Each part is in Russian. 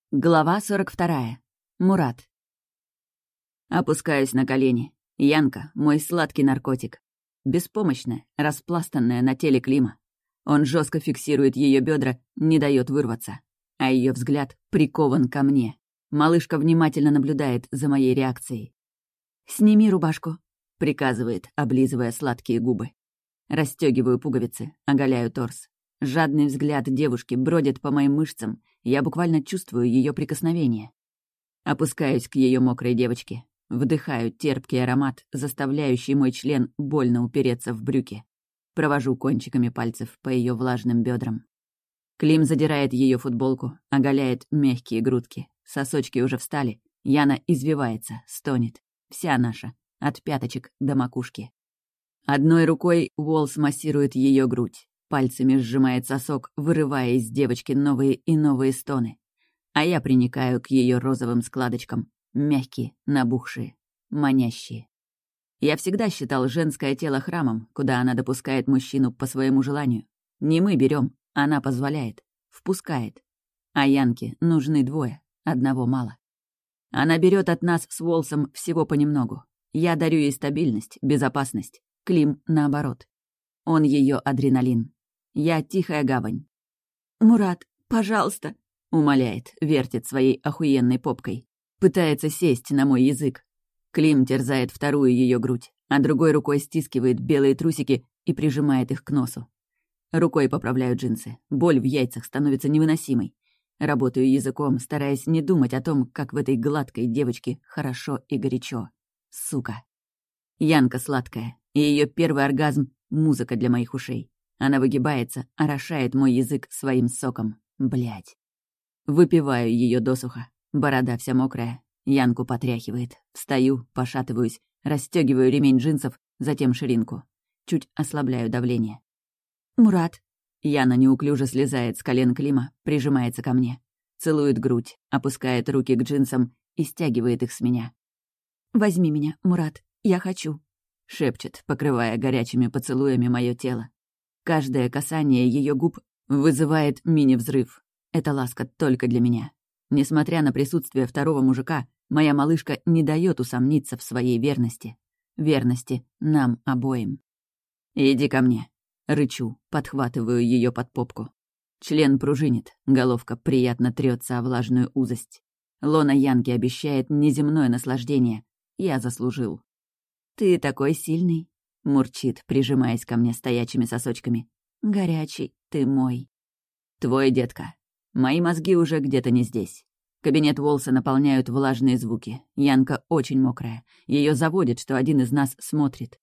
Глава 42. Мурат. Опускаюсь на колени. Янка — мой сладкий наркотик. Беспомощная, распластанная на теле Клима. Он жестко фиксирует ее бедра, не дает вырваться. А ее взгляд прикован ко мне. Малышка внимательно наблюдает за моей реакцией. «Сними рубашку», — приказывает, облизывая сладкие губы. Расстегиваю пуговицы, оголяю торс. Жадный взгляд девушки бродит по моим мышцам, я буквально чувствую ее прикосновение. Опускаюсь к ее мокрой девочке, вдыхаю терпкий аромат, заставляющий мой член больно упереться в брюки. Провожу кончиками пальцев по ее влажным бедрам. Клим задирает ее футболку, оголяет мягкие грудки. Сосочки уже встали, Яна извивается, стонет. Вся наша, от пяточек до макушки. Одной рукой Уолс массирует ее грудь. Пальцами сжимает сосок, вырывая из девочки новые и новые стоны. А я приникаю к ее розовым складочкам. Мягкие, набухшие, манящие. Я всегда считал женское тело храмом, куда она допускает мужчину по своему желанию. Не мы берем, она позволяет, впускает. А Янке нужны двое, одного мало. Она берет от нас с Уолсом всего понемногу. Я дарю ей стабильность, безопасность. Клим наоборот. Он ее адреналин. Я тихая гавань. «Мурат, пожалуйста», — умоляет, вертит своей охуенной попкой. Пытается сесть на мой язык. Клим терзает вторую ее грудь, а другой рукой стискивает белые трусики и прижимает их к носу. Рукой поправляю джинсы. Боль в яйцах становится невыносимой. Работаю языком, стараясь не думать о том, как в этой гладкой девочке хорошо и горячо. Сука. Янка сладкая, и ее первый оргазм — музыка для моих ушей. Она выгибается, орошает мой язык своим соком. Блядь. Выпиваю ее досуха. Борода вся мокрая. Янку потряхивает. Встаю, пошатываюсь, расстегиваю ремень джинсов, затем ширинку. Чуть ослабляю давление. «Мурат». Яна неуклюже слезает с колен Клима, прижимается ко мне. Целует грудь, опускает руки к джинсам и стягивает их с меня. «Возьми меня, Мурат, я хочу», — шепчет, покрывая горячими поцелуями мое тело. Каждое касание ее губ вызывает мини-взрыв. Это ласка только для меня. Несмотря на присутствие второго мужика, моя малышка не дает усомниться в своей верности. Верности нам обоим. «Иди ко мне», — рычу, подхватываю ее под попку. Член пружинит, головка приятно трется о влажную узость. Лона Янки обещает неземное наслаждение. Я заслужил. «Ты такой сильный», — мурчит, прижимаясь ко мне стоячими сосочками. «Горячий ты мой». «Твой, детка. Мои мозги уже где-то не здесь». Кабинет Уолса наполняют влажные звуки. Янка очень мокрая. Ее заводит, что один из нас смотрит.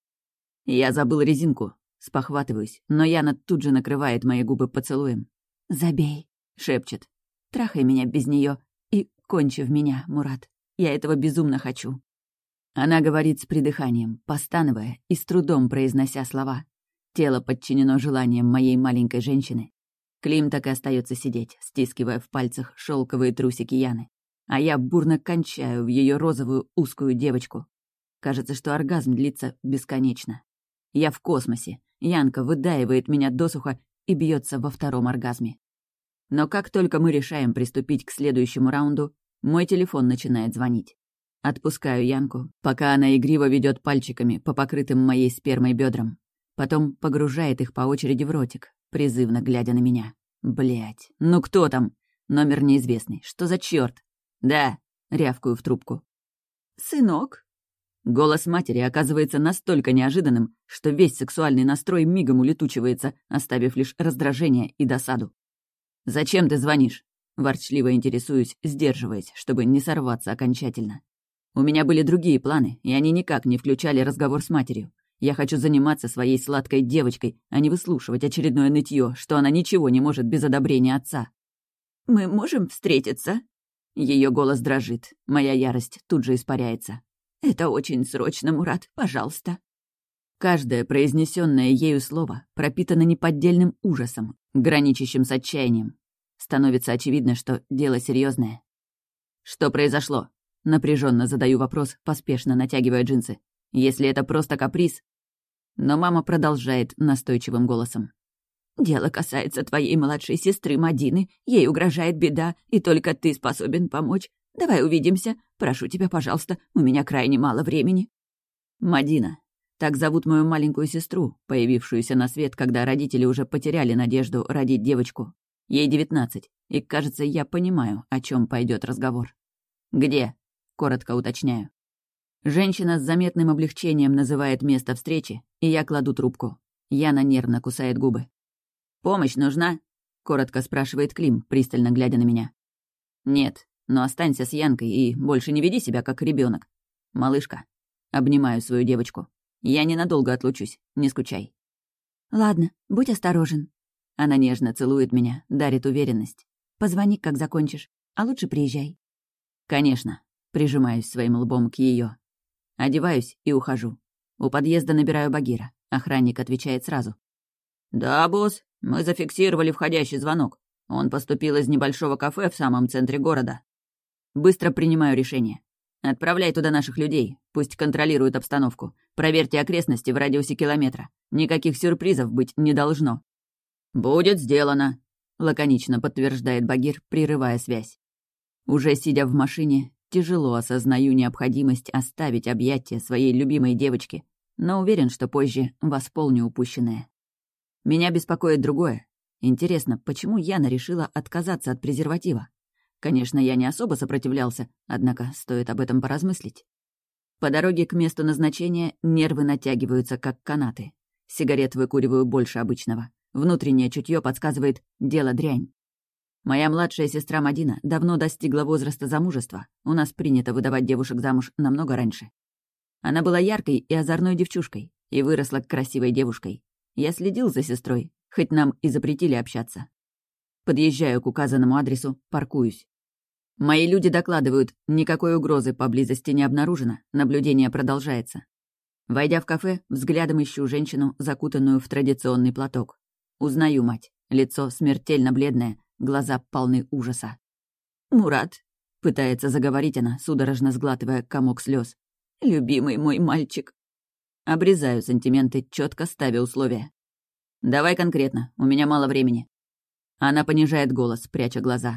Я забыл резинку. Спохватываюсь, но Яна тут же накрывает мои губы поцелуем. «Забей», — шепчет. «Трахай меня без нее и кончи в меня, Мурат. Я этого безумно хочу». Она говорит с придыханием, постановая и с трудом произнося слова. Тело подчинено желаниям моей маленькой женщины. Клим так и остается сидеть, стискивая в пальцах шелковые трусики Яны. А я бурно кончаю в ее розовую узкую девочку. Кажется, что оргазм длится бесконечно. Я в космосе. Янка выдаивает меня досуха и бьется во втором оргазме. Но как только мы решаем приступить к следующему раунду, мой телефон начинает звонить. Отпускаю Янку, пока она игриво ведет пальчиками по покрытым моей спермой бедрам. Потом погружает их по очереди в ротик, призывно глядя на меня. Блять, ну кто там? Номер неизвестный. Что за черт? Да, рявкаю в трубку. «Сынок?» Голос матери оказывается настолько неожиданным, что весь сексуальный настрой мигом улетучивается, оставив лишь раздражение и досаду. «Зачем ты звонишь?» Ворчливо интересуюсь, сдерживаясь, чтобы не сорваться окончательно. У меня были другие планы, и они никак не включали разговор с матерью. Я хочу заниматься своей сладкой девочкой, а не выслушивать очередное нытье, что она ничего не может без одобрения отца. «Мы можем встретиться?» Ее голос дрожит, моя ярость тут же испаряется. «Это очень срочно, Мурат, пожалуйста». Каждое произнесенное ею слово пропитано неподдельным ужасом, граничащим с отчаянием. Становится очевидно, что дело серьезное. «Что произошло?» Напряженно задаю вопрос, поспешно натягивая джинсы. «Если это просто каприз...» Но мама продолжает настойчивым голосом. Дело касается твоей младшей сестры Мадины. Ей угрожает беда, и только ты способен помочь. Давай увидимся. Прошу тебя, пожалуйста, у меня крайне мало времени». Мадина. Так зовут мою маленькую сестру, появившуюся на свет, когда родители уже потеряли надежду родить девочку. Ей 19, и, кажется, я понимаю, о чем пойдет разговор. «Где?» — коротко уточняю. Женщина с заметным облегчением называет место встречи, и я кладу трубку. Яна нервно кусает губы. «Помощь нужна?» — коротко спрашивает Клим, пристально глядя на меня. «Нет, но останься с Янкой и больше не веди себя как ребенок. Малышка». Обнимаю свою девочку. «Я ненадолго отлучусь, не скучай». «Ладно, будь осторожен». Она нежно целует меня, дарит уверенность. «Позвони, как закончишь, а лучше приезжай». «Конечно», — прижимаюсь своим лбом к ее. Одеваюсь и ухожу. У подъезда набираю Багира. Охранник отвечает сразу. «Да, босс, мы зафиксировали входящий звонок. Он поступил из небольшого кафе в самом центре города». Быстро принимаю решение. «Отправляй туда наших людей, пусть контролируют обстановку. Проверьте окрестности в радиусе километра. Никаких сюрпризов быть не должно». «Будет сделано», — лаконично подтверждает Багир, прерывая связь. Уже сидя в машине, тяжело осознаю необходимость оставить объятия своей любимой девочки, но уверен, что позже восполню упущенное. Меня беспокоит другое. Интересно, почему Яна решила отказаться от презерватива? Конечно, я не особо сопротивлялся, однако стоит об этом поразмыслить. По дороге к месту назначения нервы натягиваются, как канаты. Сигарет выкуриваю больше обычного. Внутреннее чутье подсказывает «дело дрянь». Моя младшая сестра Мадина давно достигла возраста замужества. У нас принято выдавать девушек замуж намного раньше. Она была яркой и озорной девчушкой и выросла красивой девушкой. Я следил за сестрой, хоть нам и запретили общаться. Подъезжаю к указанному адресу, паркуюсь. Мои люди докладывают, никакой угрозы поблизости не обнаружено, наблюдение продолжается. Войдя в кафе, взглядом ищу женщину, закутанную в традиционный платок. Узнаю мать, лицо смертельно бледное, глаза полны ужаса. «Мурат», — пытается заговорить она, судорожно сглатывая комок слез. «Любимый мой мальчик». Обрезаю сантименты, четко ставя условия. «Давай конкретно, у меня мало времени». Она понижает голос, пряча глаза.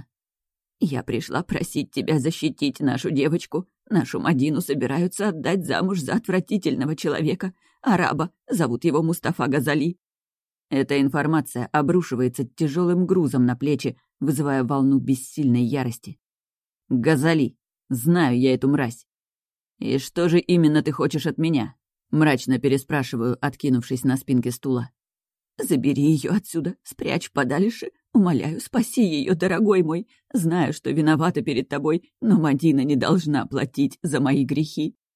«Я пришла просить тебя защитить нашу девочку. Нашу Мадину собираются отдать замуж за отвратительного человека, араба, зовут его Мустафа Газали». Эта информация обрушивается тяжелым грузом на плечи, вызывая волну бессильной ярости. «Газали, знаю я эту мразь». «И что же именно ты хочешь от меня?» Мрачно переспрашиваю, откинувшись на спинке стула. «Забери ее отсюда, спрячь подальше. Умоляю, спаси ее, дорогой мой. Знаю, что виновата перед тобой, но Мадина не должна платить за мои грехи».